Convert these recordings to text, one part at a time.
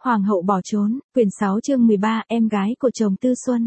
Hoàng hậu bỏ trốn, quyển 6 chương 13, em gái của chồng Tư Xuân.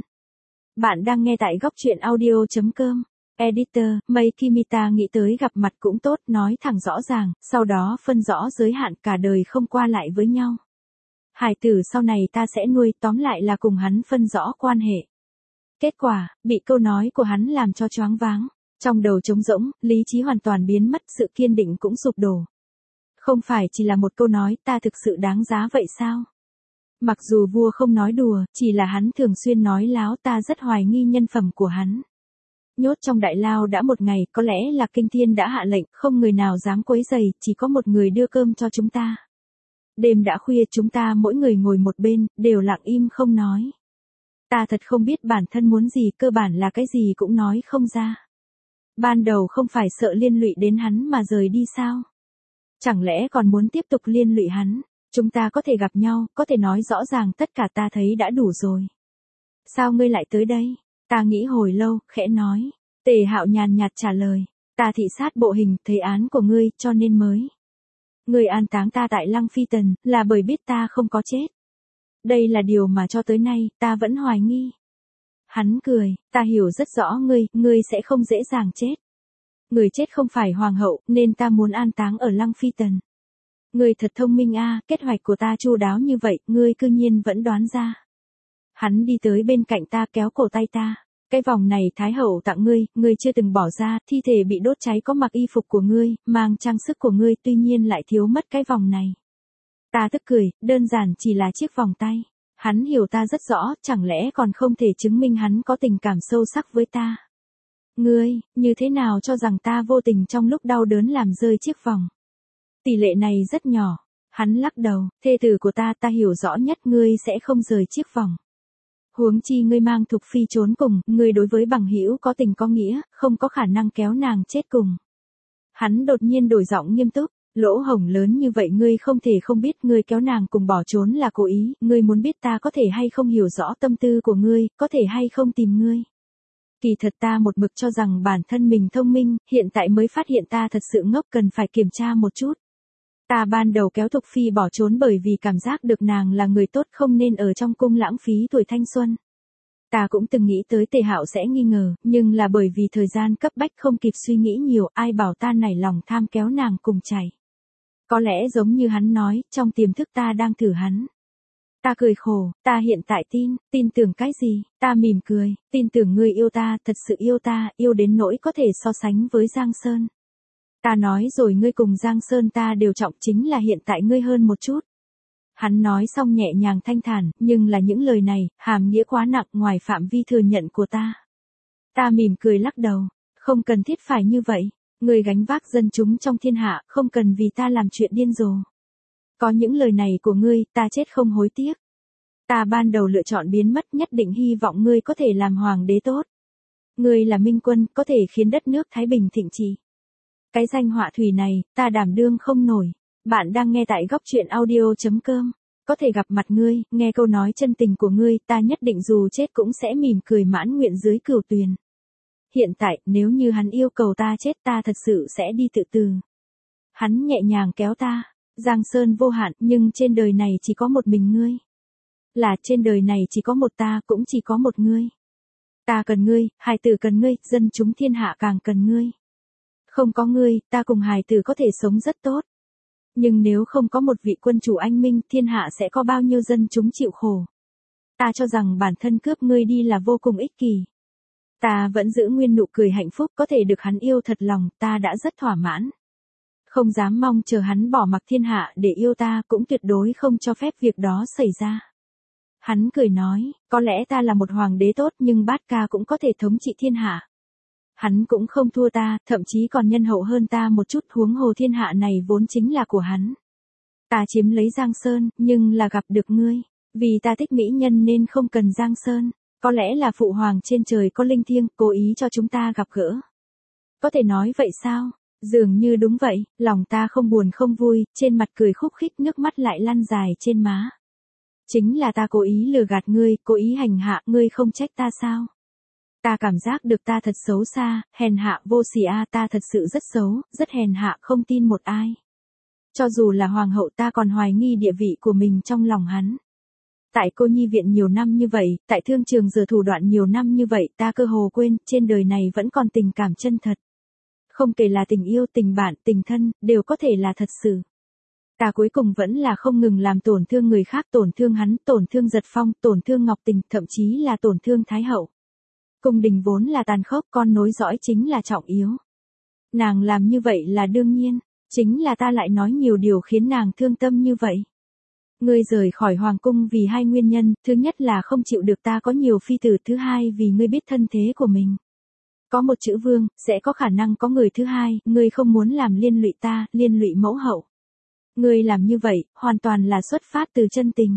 Bạn đang nghe tại góc truyện audio.com. Editor, Mei Kimita nghĩ tới gặp mặt cũng tốt, nói thẳng rõ ràng, sau đó phân rõ giới hạn, cả đời không qua lại với nhau. Hải tử sau này ta sẽ nuôi, tóm lại là cùng hắn phân rõ quan hệ. Kết quả, bị câu nói của hắn làm cho choáng váng. Trong đầu trống rỗng, lý trí hoàn toàn biến mất, sự kiên định cũng sụp đổ. Không phải chỉ là một câu nói, ta thực sự đáng giá vậy sao? Mặc dù vua không nói đùa, chỉ là hắn thường xuyên nói láo, ta rất hoài nghi nhân phẩm của hắn. Nhốt trong đại lao đã một ngày, có lẽ là kinh thiên đã hạ lệnh, không người nào dám quấy rầy, chỉ có một người đưa cơm cho chúng ta. Đêm đã khuya, chúng ta mỗi người ngồi một bên, đều lặng im không nói. Ta thật không biết bản thân muốn gì, cơ bản là cái gì cũng nói không ra. Ban đầu không phải sợ liên lụy đến hắn mà rời đi sao? Chẳng lẽ còn muốn tiếp tục liên lụy hắn? Chúng ta có thể gặp nhau, có thể nói rõ ràng tất cả, ta thấy đã đủ rồi. Sao ngươi lại tới đây? Ta nghĩ hồi lâu, khẽ nói. Tề Hạo nhàn nhạt trả lời. Ta thị sát bộ hình, thấy án của ngươi, cho nên mới. Ngươi an táng ta tại Lăng Phi Tần, là bởi biết ta không có chết. Đây là điều mà cho tới nay, ta vẫn hoài nghi. Hắn cười, ta hiểu rất rõ ngươi sẽ không dễ dàng chết. Người chết không phải hoàng hậu, nên ta muốn an táng ở Lăng Phi Tần. Ngươi thật thông minh a, kế hoạch của ta chu đáo như vậy, ngươi cư nhiên vẫn đoán ra. Hắn đi tới bên cạnh ta, kéo cổ tay ta. Cái vòng này Thái hậu tặng ngươi chưa từng bỏ ra, thi thể bị đốt cháy có mặc y phục của ngươi, mang trang sức của ngươi, tuy nhiên lại thiếu mất cái vòng này. Ta tức cười, đơn giản chỉ là chiếc vòng tay. Hắn hiểu ta rất rõ, chẳng lẽ còn không thể chứng minh hắn có tình cảm sâu sắc với ta. Ngươi, như thế nào cho rằng ta vô tình trong lúc đau đớn làm rơi chiếc vòng? Tỷ lệ này rất nhỏ. Hắn lắc đầu, thê tử của ta hiểu rõ nhất, ngươi sẽ không rời chiếc vòng. Huống chi ngươi mang Thục Phi trốn cùng, ngươi đối với bằng hữu có tình có nghĩa, không có khả năng kéo nàng chết cùng. Hắn đột nhiên đổi giọng nghiêm túc, lỗ hổng lớn như vậy ngươi không thể không biết, ngươi kéo nàng cùng bỏ trốn là cố ý, ngươi muốn biết ta có thể hay không hiểu rõ tâm tư của ngươi, có thể hay không tìm ngươi. Kỳ thật ta một mực cho rằng bản thân mình thông minh, hiện tại mới phát hiện ta thật sự ngốc, cần phải kiểm tra một chút. Ta ban đầu kéo Thục Phi bỏ trốn bởi vì cảm giác được nàng là người tốt, không nên ở trong cung lãng phí tuổi thanh xuân. Ta cũng từng nghĩ tới Tề Hạo sẽ nghi ngờ, nhưng là bởi vì thời gian cấp bách không kịp suy nghĩ nhiều, ai bảo ta nảy lòng tham kéo nàng cùng chảy. Có lẽ giống như hắn nói, trong tiềm thức ta đang thử hắn. Ta cười khổ, ta hiện tại tin tưởng cái gì? Ta mỉm cười, tin tưởng ngươi yêu ta, thật sự yêu ta, yêu đến nỗi có thể so sánh với Giang Sơn. Ta nói rồi, ngươi cùng Giang Sơn ta đều trọng, chính là hiện tại ngươi hơn một chút. Hắn nói xong nhẹ nhàng thanh thản, nhưng là những lời này, hàm nghĩa quá nặng, ngoài phạm vi thừa nhận của ta. Ta mỉm cười lắc đầu, không cần thiết phải như vậy. Ngươi gánh vác dân chúng trong thiên hạ, không cần vì ta làm chuyện điên rồ. Có những lời này của ngươi, ta chết không hối tiếc. Ta ban đầu lựa chọn biến mất, nhất định hy vọng ngươi có thể làm hoàng đế tốt. Ngươi là minh quân, có thể khiến đất nước thái bình thịnh trị. Cái danh họa thủy này, ta đảm đương không nổi. Bạn đang nghe tại góc truyện audio.com. Có thể gặp mặt ngươi, nghe câu nói chân tình của ngươi, ta nhất định dù chết cũng sẽ mỉm cười mãn nguyện dưới cửu tuyền. Hiện tại, nếu như hắn yêu cầu ta chết, ta thật sự sẽ đi tự tử. Hắn nhẹ nhàng kéo ta. Giang Sơn vô hạn, nhưng trên đời này chỉ có một mình ngươi. Là trên đời này chỉ có một ta, cũng chỉ có một ngươi. Ta cần ngươi, hài tử cần ngươi, dân chúng thiên hạ càng cần ngươi. Không có ngươi, ta cùng hài tử có thể sống rất tốt. Nhưng nếu không có một vị quân chủ anh minh, thiên hạ sẽ có bao nhiêu dân chúng chịu khổ. Ta cho rằng bản thân cướp ngươi đi là vô cùng ích kỷ. Ta vẫn giữ nguyên nụ cười hạnh phúc, có thể được hắn yêu thật lòng, ta đã rất thỏa mãn. Không dám mong chờ hắn bỏ mặc thiên hạ để yêu ta, cũng tuyệt đối không cho phép việc đó xảy ra. Hắn cười nói, có lẽ ta là một hoàng đế tốt, nhưng Bát Ca cũng có thể thống trị thiên hạ. Hắn cũng không thua ta, thậm chí còn nhân hậu hơn ta một chút, huống hồ thiên hạ này vốn chính là của hắn. Ta chiếm lấy Giang Sơn, nhưng là gặp được ngươi. Vì ta thích mỹ nhân nên không cần Giang Sơn. Có lẽ là phụ hoàng trên trời có linh thiêng, cố ý cho chúng ta gặp gỡ. Có thể nói vậy sao? Dường như đúng vậy, lòng ta không buồn không vui, trên mặt cười khúc khích, nước mắt lại lăn dài trên má. Chính là ta cố ý lừa gạt ngươi, cố ý hành hạ ngươi, không trách ta sao? Ta cảm giác được ta thật xấu xa, hèn hạ vô sỉ a, ta thật sự rất xấu, rất hèn hạ, không tin một ai. Cho dù là hoàng hậu ta còn hoài nghi địa vị của mình trong lòng hắn. Tại cô nhi viện nhiều năm như vậy, tại thương trường giờ thủ đoạn nhiều năm như vậy, ta cơ hồ quên, trên đời này vẫn còn tình cảm chân thật. Không kể là tình yêu, tình bạn, tình thân, đều có thể là thật sự. Ta cuối cùng vẫn là không ngừng làm tổn thương người khác, tổn thương hắn, tổn thương Giật Phong, tổn thương Ngọc Tình, thậm chí là tổn thương Thái Hậu. Cung đình vốn là tàn khốc, con nối dõi chính là trọng yếu. Nàng làm như vậy là đương nhiên, chính là ta lại nói nhiều điều khiến nàng thương tâm như vậy. Ngươi rời khỏi hoàng cung vì hai nguyên nhân, thứ nhất là không chịu được ta có nhiều phi tử, thứ hai vì ngươi biết thân thế của mình. Có một chữ vương, sẽ có khả năng có người thứ hai, ngươi không muốn làm liên lụy ta, liên lụy mẫu hậu. Ngươi làm như vậy, hoàn toàn là xuất phát từ chân tình.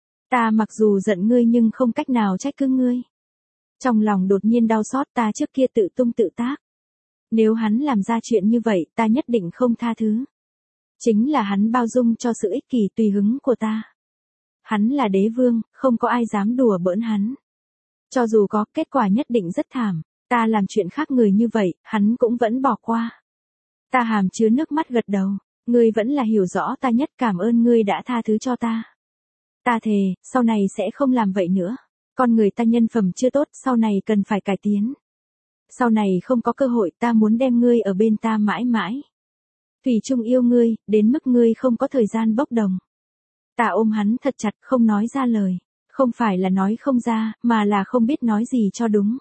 Ta mặc dù giận ngươi nhưng không cách nào trách cứ ngươi. Trong lòng đột nhiên đau xót, ta trước kia tự tung tự tác. Nếu hắn làm ra chuyện như vậy, ta nhất định không tha thứ. Chính là hắn bao dung cho sự ích kỷ tùy hứng của ta. Hắn là đế vương, không có ai dám đùa bỡn hắn. Cho dù có, kết quả nhất định rất thảm. Ta làm chuyện khác người như vậy, hắn cũng vẫn bỏ qua. Ta hàm chứa nước mắt gật đầu. Ngươi vẫn là hiểu rõ ta nhất, cảm ơn ngươi đã tha thứ cho ta. Ta thề, sau này sẽ không làm vậy nữa. Con người ta nhân phẩm chưa tốt, sau này cần phải cải tiến. Sau này không có cơ hội, ta muốn đem ngươi ở bên ta mãi mãi. Thủy chung yêu ngươi, đến mức ngươi không có thời gian bốc đồng. Ta ôm hắn thật chặt, không nói ra lời. Không phải là nói không ra, mà là không biết nói gì cho đúng.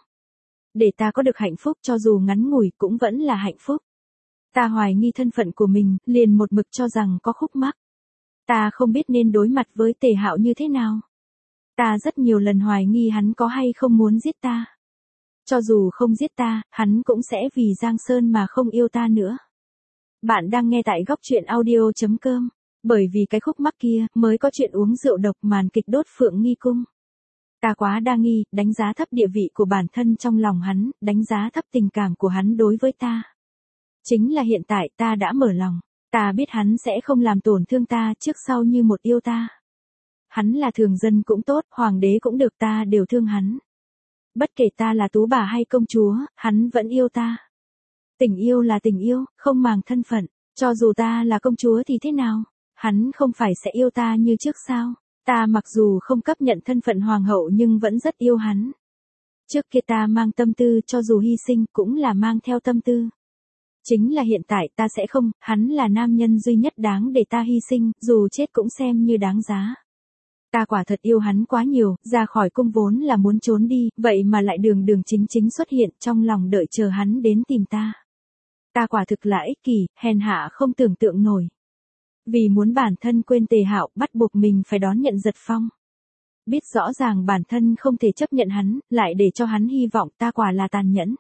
Để ta có được hạnh phúc cho dù ngắn ngủi cũng vẫn là hạnh phúc. Ta hoài nghi thân phận của mình, liền một mực cho rằng có khúc mắc. Ta không biết nên đối mặt với Tề Hạo như thế nào. Ta rất nhiều lần hoài nghi hắn có hay không muốn giết ta. Cho dù không giết ta, hắn cũng sẽ vì Giang Sơn mà không yêu ta nữa. Bạn đang nghe tại góc truyện audio.com. Bởi vì cái khúc mắc kia, mới có chuyện uống rượu độc màn kịch đốt Phượng Nghi Cung. Ta quá đa nghi, đánh giá thấp địa vị của bản thân trong lòng hắn, đánh giá thấp tình cảm của hắn đối với ta. Chính là hiện tại ta đã mở lòng. Ta biết hắn sẽ không làm tổn thương ta trước sau như một yêu ta. Hắn là thường dân cũng tốt, hoàng đế cũng được, ta đều thương hắn. Bất kể ta là tú bà hay công chúa, hắn vẫn yêu ta. Tình yêu là tình yêu, không màng thân phận. Cho dù ta là công chúa thì thế nào? Hắn không phải sẽ yêu ta như trước sao? Ta mặc dù không chấp nhận thân phận hoàng hậu nhưng vẫn rất yêu hắn. Trước kia ta mang tâm tư, cho dù hy sinh cũng là mang theo tâm tư. Chính là hiện tại ta sẽ không, hắn là nam nhân duy nhất đáng để ta hy sinh, dù chết cũng xem như đáng giá. Ta quả thật yêu hắn quá nhiều, ra khỏi cung vốn là muốn trốn đi, vậy mà lại đường đường chính chính xuất hiện trong lòng đợi chờ hắn đến tìm ta. Ta quả thực là ích kỷ, hèn hạ không tưởng tượng nổi. Vì muốn bản thân quên Tề Hạo, bắt buộc mình phải đón nhận Giật Phong. Biết rõ ràng bản thân không thể chấp nhận hắn, lại để cho hắn hy vọng, ta quả là tàn nhẫn.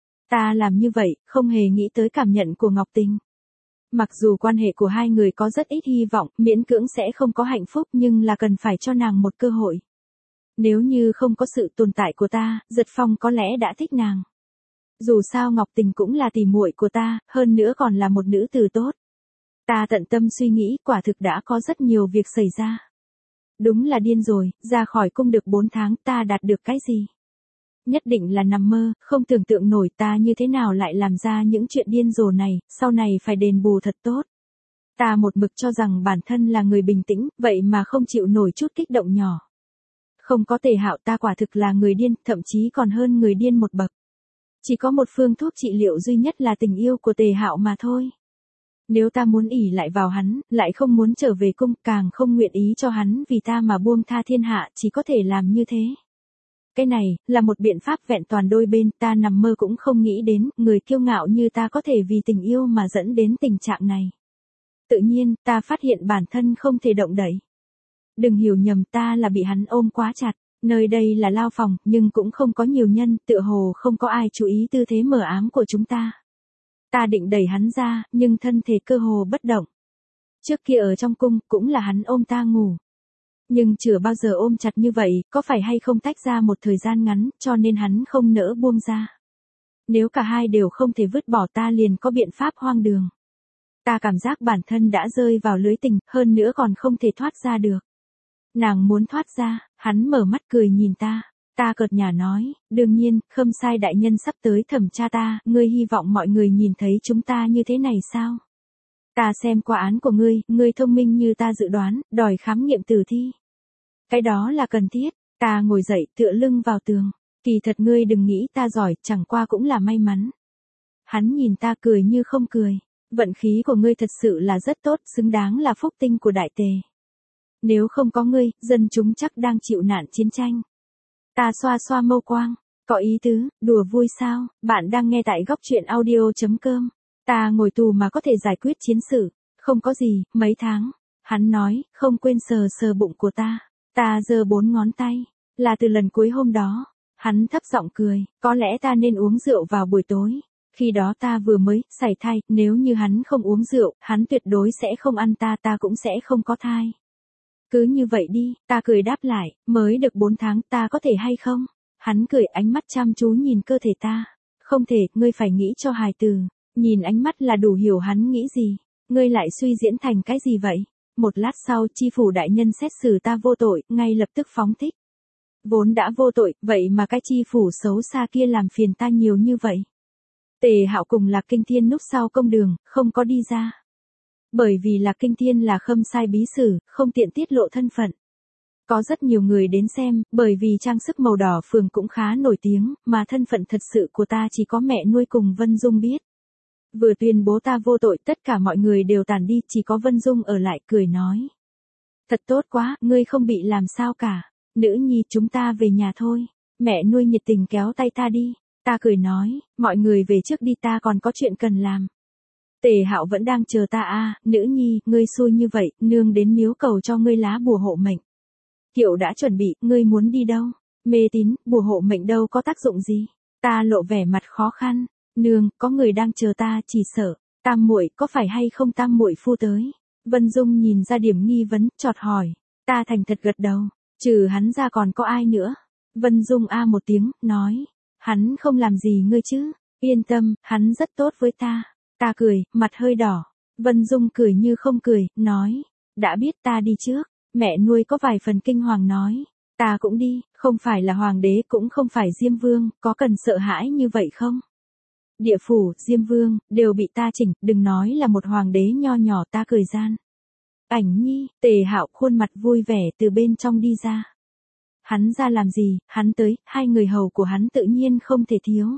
Ta làm như vậy, không hề nghĩ tới cảm nhận của Ngọc Tình. Mặc dù quan hệ của hai người có rất ít hy vọng, miễn cưỡng sẽ không có hạnh phúc nhưng là cần phải cho nàng một cơ hội. Nếu như không có sự tồn tại của ta, Giật Phong có lẽ đã thích nàng. Dù sao Ngọc Tình cũng là tỉ muội của ta, hơn nữa còn là một nữ tử tốt. Ta tận tâm suy nghĩ, quả thực đã có rất nhiều việc xảy ra. Đúng là điên rồi, ra khỏi cung được 4 tháng ta đạt được cái gì? Nhất định là nằm mơ, không tưởng tượng nổi ta như thế nào lại làm ra những chuyện điên rồ này, sau này phải đền bù thật tốt. Ta một mực cho rằng bản thân là người bình tĩnh, vậy mà không chịu nổi chút kích động nhỏ. Không có Tề Hạo ta quả thực là người điên, thậm chí còn hơn người điên một bậc. Chỉ có một phương thuốc trị liệu duy nhất là tình yêu của Tề Hạo mà thôi. Nếu ta muốn ỷ lại vào hắn, lại không muốn trở về cung, càng không nguyện ý cho hắn vì ta mà buông tha thiên hạ, chỉ có thể làm như thế. Cái này, là một biện pháp vẹn toàn đôi bên, ta nằm mơ cũng không nghĩ đến, người kiêu ngạo như ta có thể vì tình yêu mà dẫn đến tình trạng này. Tự nhiên, ta phát hiện bản thân không thể động đậy. Đừng hiểu nhầm, ta là bị hắn ôm quá chặt, nơi đây là lao phòng, nhưng cũng không có nhiều nhân, tựa hồ không có ai chú ý tư thế mờ ám của chúng ta. Ta định đẩy hắn ra, nhưng thân thể cơ hồ bất động. Trước kia ở trong cung, cũng là hắn ôm ta ngủ. Nhưng chưa bao giờ ôm chặt như vậy, có phải hay không tách ra một thời gian ngắn, cho nên hắn không nỡ buông ra. Nếu cả hai đều không thể vứt bỏ ta liền có biện pháp hoang đường. Ta cảm giác bản thân đã rơi vào lưới tình, hơn nữa còn không thể thoát ra được. Nàng muốn thoát ra, hắn mở mắt cười nhìn ta. Ta cợt nhả nói, đương nhiên, Khâm Sai đại nhân sắp tới thẩm tra ta, ngươi hy vọng mọi người nhìn thấy chúng ta như thế này sao? Ta xem qua án của ngươi thông minh như ta dự đoán, đòi khám nghiệm tử thi. Cái đó là cần thiết. Ta ngồi dậy tựa lưng vào tường. Kỳ thật ngươi đừng nghĩ ta giỏi, chẳng qua cũng là may mắn. Hắn nhìn ta cười như không cười. Vận khí của ngươi thật sự là rất tốt, xứng đáng là phúc tinh của đại tề. Nếu không có ngươi, dân chúng chắc đang chịu nạn chiến tranh. Ta xoa xoa mâu quang. Có ý tứ, đùa vui sao? Bạn đang nghe tại góc truyện audio.com. Ta ngồi tù mà có thể giải quyết chiến sự. Không có gì, mấy tháng. Hắn nói, không quên sờ sờ bụng của ta. Ta giơ 4 ngón tay. Là từ lần cuối hôm đó. Hắn thấp giọng cười, có lẽ ta nên uống rượu vào buổi tối. Khi đó ta vừa mới sảy thai, nếu như hắn không uống rượu, hắn tuyệt đối sẽ không ăn ta, ta cũng sẽ không có thai. Cứ như vậy đi, ta cười đáp lại, mới được 4 tháng, ta có thể hay không? Hắn cười, ánh mắt chăm chú nhìn cơ thể ta. Không thể, ngươi phải nghĩ cho hài từ. Nhìn ánh mắt là đủ hiểu hắn nghĩ gì. Ngươi lại suy diễn thành cái gì vậy? Một lát sau, tri phủ đại nhân xét xử ta vô tội, ngay lập tức phóng thích. Vốn đã vô tội, vậy mà cái tri phủ xấu xa kia làm phiền ta nhiều như vậy. Tề Hạo cùng Lạc Kinh Thiên núp sau công đường, không có đi ra. Bởi vì Lạc Kinh Thiên là khâm sai bí sử, không tiện tiết lộ thân phận. Có rất nhiều người đến xem, bởi vì trang sức màu đỏ phường cũng khá nổi tiếng, mà thân phận thật sự của ta chỉ có mẹ nuôi cùng Vân Dung biết. Vừa tuyên bố ta vô tội, tất cả mọi người đều tản đi, chỉ có Vân Dung ở lại cười nói. Thật tốt quá, ngươi không bị làm sao cả. Nữ nhi, chúng ta về nhà thôi. Mẹ nuôi nhiệt tình kéo tay ta đi. Ta cười nói, mọi người về trước đi, ta còn có chuyện cần làm. Tề Hạo vẫn đang chờ ta à, nữ nhi, ngươi xui như vậy, nương đến miếu cầu cho ngươi lá bùa hộ mệnh. Kiệu đã chuẩn bị, ngươi muốn đi đâu? Mê tín, bùa hộ mệnh đâu có tác dụng gì? Ta lộ vẻ mặt khó khăn. Nương, có người đang chờ ta, chỉ sợ. Tam muội, có phải hay không tam muội phu tới? Vân Dung nhìn ra điểm nghi vấn, chọt hỏi. Ta thành thật gật đầu. Trừ hắn ra còn có ai nữa? Vân Dung a một tiếng, nói. Hắn không làm gì ngươi chứ? Yên tâm, hắn rất tốt với ta. Ta cười, mặt hơi đỏ. Vân Dung cười như không cười, nói. Đã biết ta đi trước. Mẹ nuôi có vài phần kinh hoàng nói. Ta cũng đi, không phải là hoàng đế cũng không phải Diêm Vương, có cần sợ hãi như vậy không? Địa phủ, Diêm Vương, đều bị ta chỉnh, đừng nói là một hoàng đế nho nhỏ, ta cười gian. Ảnh Nhi, Tề Hạo khuôn mặt vui vẻ từ bên trong đi ra. Hắn ra làm gì, hắn tới, hai người hầu của hắn tự nhiên không thể thiếu.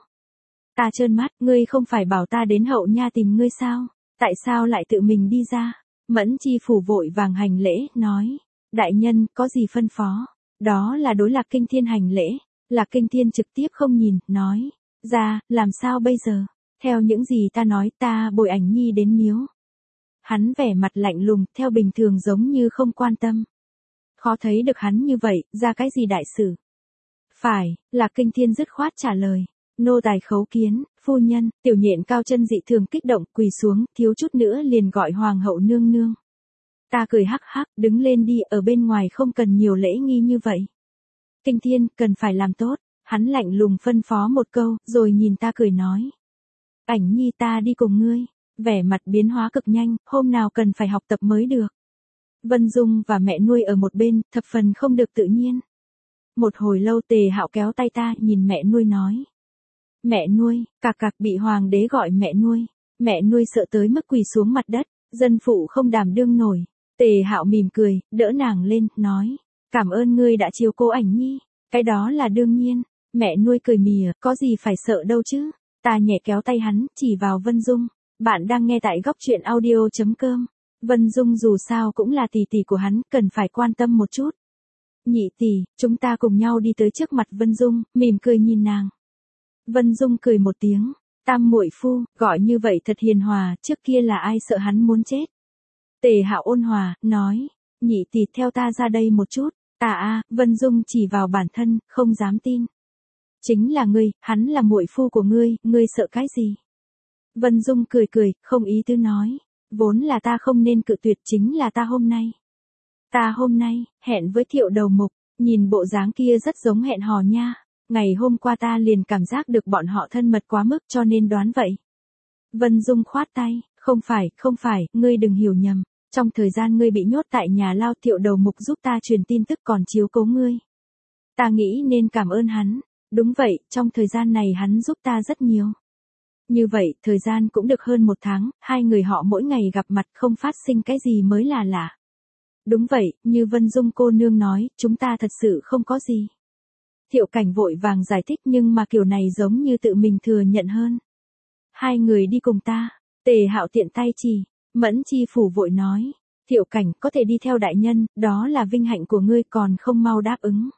Ta trơn mắt, ngươi không phải bảo ta đến Hậu Nha tìm ngươi sao? Tại sao lại tự mình đi ra? Mẫn Chi phủ vội vàng hành lễ, nói. Đại nhân, có gì phân phó? Đó là đối Lạc Kinh Thiên hành lễ. Lạc Kinh Thiên trực tiếp không nhìn, nói. Ra, làm sao bây giờ? Theo những gì ta nói, ta bồi Ảnh Nhi đến miếu. Hắn vẻ mặt lạnh lùng, theo bình thường giống như không quan tâm. Khó thấy được hắn như vậy, ra cái gì đại sự? Phải, Lạc Kinh Thiên dứt khoát trả lời. Nô tài khấu kiến, phu nhân, tiểu nhện cao chân dị thường kích động, quỳ xuống, thiếu chút nữa liền gọi hoàng hậu nương nương. Ta cười hắc hắc, đứng lên đi, ở bên ngoài không cần nhiều lễ nghi như vậy. Kinh Thiên, cần phải làm tốt. Hắn lạnh lùng phân phó một câu, rồi nhìn ta cười nói. Ảnh Nhi, ta đi cùng ngươi. Vẻ mặt biến hóa cực nhanh, hôm nào cần phải học tập mới được. Vân Dung và mẹ nuôi ở một bên, thập phần không được tự nhiên. Một hồi lâu Tề Hạo kéo tay ta, nhìn mẹ nuôi nói. Mẹ nuôi, cạc cạc bị hoàng đế gọi mẹ nuôi. Mẹ nuôi sợ tới mức quỳ xuống mặt đất, dân phụ không đảm đương nổi. Tề Hạo mỉm cười, đỡ nàng lên, nói. Cảm ơn ngươi đã chiếu cố Ảnh Nhi. Cái đó là đương nhiên. Mẹ nuôi cười mỉa, có gì phải sợ đâu chứ. Ta nhẹ kéo tay hắn, chỉ vào Vân Dung. Bạn đang nghe tại góc truyện audio.com. Vân Dung dù sao cũng là tỷ tỷ của hắn, cần phải quan tâm một chút. Nhị tỷ, chúng ta cùng nhau đi tới trước mặt Vân Dung, mỉm cười nhìn nàng. Vân Dung cười một tiếng. Tam muội phu, gọi như vậy thật hiền hòa, trước kia là ai sợ hắn muốn chết. Tề Hạo ôn hòa, nói. Nhị tỷ theo ta ra đây một chút. Vân Dung chỉ vào bản thân, không dám tin. Chính là ngươi, hắn là muội phu của ngươi sợ cái gì? Vân Dung cười cười, không ý tứ nói. Vốn là ta không nên cự tuyệt, chính là ta hôm nay. Ta hôm nay, hẹn với Thiệu đầu mục, nhìn bộ dáng kia rất giống hẹn hò nha. Ngày hôm qua ta liền cảm giác được bọn họ thân mật quá mức cho nên đoán vậy. Vân Dung khoát tay, không phải, ngươi đừng hiểu nhầm. Trong thời gian ngươi bị nhốt tại nhà lao, Thiệu đầu mục giúp ta truyền tin tức còn chiếu cố ngươi. Ta nghĩ nên cảm ơn hắn. Đúng vậy, trong thời gian này hắn giúp ta rất nhiều. Như vậy, thời gian cũng được hơn 1 tháng, hai người họ mỗi ngày gặp mặt không phát sinh cái gì mới là lạ. Đúng vậy, như Vân Dung cô nương nói, chúng ta thật sự không có gì. Thiệu Cảnh vội vàng giải thích nhưng mà kiểu này giống như tự mình thừa nhận hơn. Hai người đi cùng ta, Tề Hạo tiện tay chỉ, Mẫn Chi Phủ vội nói. Thiệu Cảnh có thể đi theo đại nhân, đó là vinh hạnh của ngươi còn không mau đáp ứng.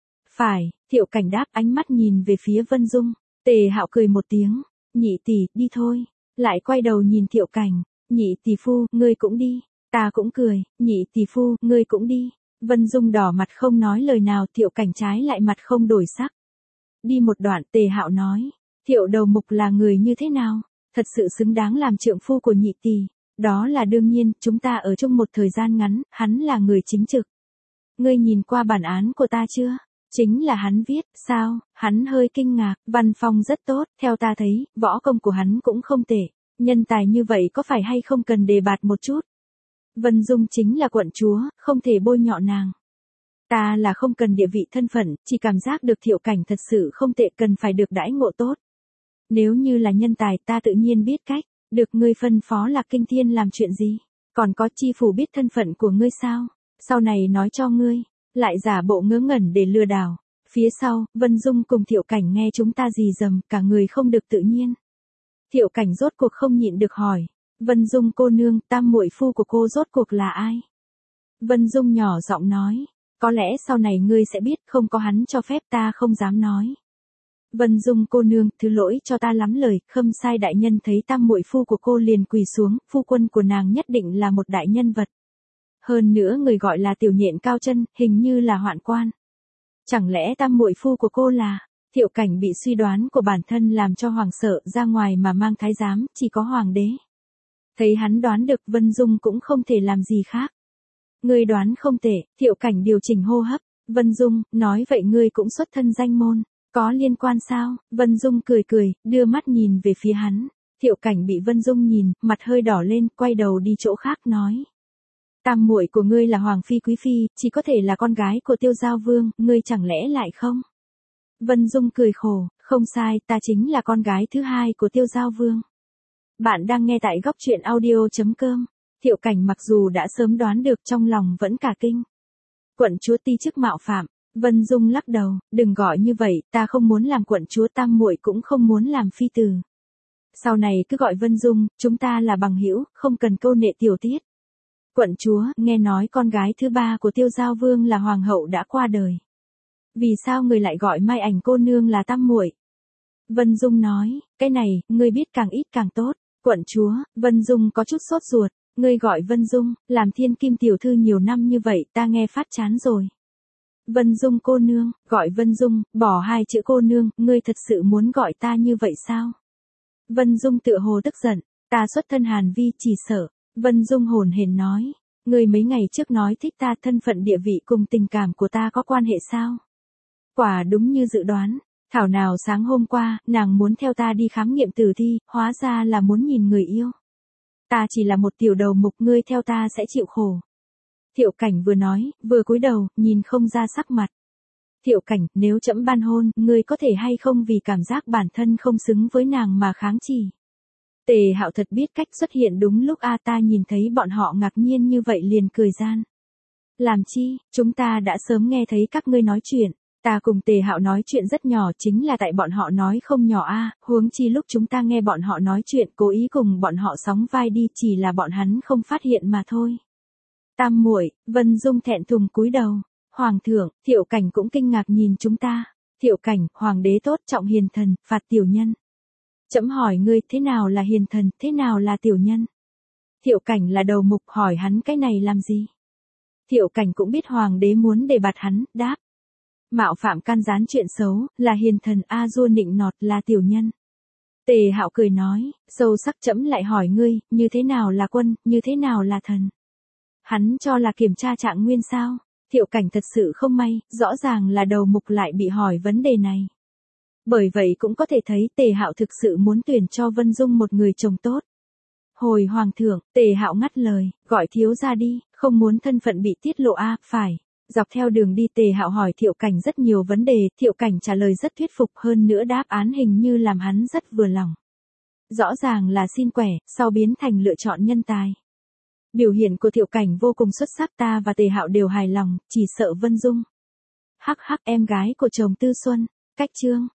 Phải, Thiệu Cảnh đáp ánh mắt nhìn về phía Vân Dung, Tề Hạo cười một tiếng, nhị tỷ, đi thôi. Lại quay đầu nhìn Thiệu Cảnh, nhị tỷ phu, ngươi cũng đi. Ta cũng cười, nhị tỷ phu, ngươi cũng đi. Vân Dung đỏ mặt không nói lời nào, Thiệu Cảnh trái lại mặt không đổi sắc. Đi một đoạn, Tề Hạo nói, Thiệu đầu mục là người như thế nào? Thật sự xứng đáng làm trượng phu của nhị tỷ. Đó là đương nhiên, chúng ta ở chung một thời gian ngắn, hắn là người chính trực. Ngươi nhìn qua bản án của ta chưa? Chính là hắn viết, sao? Hắn hơi kinh ngạc, văn phong rất tốt, theo ta thấy, võ công của hắn cũng không tệ. Nhân tài như vậy có phải hay không cần đề bạt một chút? Vân Dung chính là quận chúa, không thể bôi nhọ nàng. Ta là không cần địa vị thân phận, chỉ cảm giác được Thiệu Cảnh thật sự không tệ, cần phải được đãi ngộ tốt. Nếu như là nhân tài ta tự nhiên biết cách, được ngươi phân phó Lạc Kinh Thiên làm chuyện gì? Còn có Chi Phủ biết thân phận của ngươi sao? Sau này nói cho ngươi, lại giả bộ ngớ ngẩn để lừa đảo. Phía sau, Vân Dung cùng Thiệu Cảnh nghe chúng ta rì rầm, cả người không được tự nhiên. Thiệu Cảnh rốt cuộc không nhịn được hỏi, Vân Dung cô nương, tam muội phu của cô rốt cuộc là ai? Vân Dung nhỏ giọng nói, có lẽ sau này ngươi sẽ biết, không có hắn cho phép ta không dám nói. Vân Dung cô nương, thứ lỗi cho ta lắm lời, Khâm Sai đại nhân thấy tam muội phu của cô liền quỳ xuống, phu quân của nàng nhất định là một đại nhân vật. Hơn nữa người gọi là tiểu nhện cao chân, hình như là hoạn quan. Chẳng lẽ tam muội phu của cô là? Thiệu Cảnh bị suy đoán của bản thân làm cho hoàng sợ, ra ngoài mà mang thái giám, chỉ có hoàng đế. Thấy hắn đoán được, Vân Dung cũng không thể làm gì khác. Ngươi đoán không tệ, Thiệu Cảnh điều chỉnh hô hấp. Vân Dung, nói vậy ngươi cũng xuất thân danh môn, có liên quan sao? Vân Dung cười cười, đưa mắt nhìn về phía hắn. Thiệu Cảnh bị Vân Dung nhìn, mặt hơi đỏ lên, quay đầu đi chỗ khác nói. Tam muội của ngươi là Hoàng Phi Quý Phi, chỉ có thể là con gái của Tiêu Giao Vương, ngươi chẳng lẽ lại không? Vân Dung cười khổ, không sai, ta chính là con gái thứ hai của Tiêu Giao Vương. Bạn đang nghe tại góc truyện audio.com. Thiệu Cảnh mặc dù đã sớm đoán được, trong lòng vẫn cả kinh. Quận chúa ti chức mạo phạm. Vân Dung lắc đầu, đừng gọi như vậy, ta không muốn làm quận chúa, tam muội cũng không muốn làm phi tử. Sau này cứ gọi Vân Dung, chúng ta là bằng hữu, không cần câu nệ tiểu tiết. Quận chúa, nghe nói con gái thứ ba của Tiêu Giao Vương là hoàng hậu đã qua đời. Vì sao người lại gọi Mai Ảnh cô nương là tam muội? Vân Dung nói, cái này, ngươi biết càng ít càng tốt. Quận chúa, Vân Dung có chút sốt ruột, ngươi gọi Vân Dung, làm thiên kim tiểu thư nhiều năm như vậy, ta nghe phát chán rồi. Vân Dung cô nương, gọi Vân Dung, bỏ hai chữ cô nương, ngươi thật sự muốn gọi ta như vậy sao? Vân Dung tựa hồ tức giận, ta xuất thân Hàn Vi chỉ sợ. Vân Dung hồn hển nói, ngươi mấy ngày trước nói thích ta, thân phận địa vị cùng tình cảm của ta có quan hệ sao? Quả đúng như dự đoán, thảo nào sáng hôm qua, nàng muốn theo ta đi khám nghiệm tử thi, hóa ra là muốn nhìn người yêu. Ta chỉ là một tiểu đầu mục, ngươi theo ta sẽ chịu khổ. Thiệu Cảnh vừa nói, vừa cúi đầu, nhìn không ra sắc mặt. Thiệu Cảnh, nếu trẫm ban hôn, ngươi có thể hay không vì cảm giác bản thân không xứng với nàng mà kháng chỉ. Tề Hạo thật biết cách xuất hiện đúng lúc ta nhìn thấy bọn họ ngạc nhiên như vậy liền cười gian. Làm chi, chúng ta đã sớm nghe thấy các ngươi nói chuyện. Ta cùng Tề Hạo nói chuyện rất nhỏ, chính là tại bọn họ nói không nhỏ huống chi lúc chúng ta nghe bọn họ nói chuyện, cố ý cùng bọn họ sóng vai đi, chỉ là bọn hắn không phát hiện mà thôi. Tam muội, Vân Dung thẹn thùng cúi đầu. Hoàng thượng, Thiệu Cảnh cũng kinh ngạc nhìn chúng ta. Thiệu Cảnh, hoàng đế tốt trọng hiền thần, phạt tiểu nhân. Trẫm hỏi ngươi, thế nào là hiền thần, thế nào là tiểu nhân? Thiệu Cảnh là đầu mục, hỏi hắn cái này làm gì? Thiệu Cảnh cũng biết hoàng đế muốn đề bạt hắn, đáp. Mạo phạm can gián chuyện xấu, là hiền thần, dua nịnh nọt là tiểu nhân. Tề Hạo cười nói, sâu sắc, trẫm lại hỏi ngươi, như thế nào là quân, như thế nào là thần? Hắn cho là kiểm tra trạng nguyên sao? Thiệu Cảnh thật sự không may, rõ ràng là đầu mục lại bị hỏi vấn đề này. Bởi vậy cũng có thể thấy Tề Hạo thực sự muốn tuyển cho Vân Dung một người chồng tốt. Hồi hoàng thượng, Tề Hạo ngắt lời, gọi thiếu ra đi, không muốn thân phận bị tiết lộ phải. Dọc theo đường đi Tề Hạo hỏi Thiệu Cảnh rất nhiều vấn đề, Thiệu Cảnh trả lời rất thuyết phục, hơn nữa đáp án hình như làm hắn rất vừa lòng. Rõ ràng là xin quẻ, sau biến thành lựa chọn nhân tài. Biểu hiện của Thiệu Cảnh vô cùng xuất sắc, ta và Tề Hạo đều hài lòng, chỉ sợ Vân Dung. Hắc hắc, em gái của chồng Tư Xuân. Cách chương.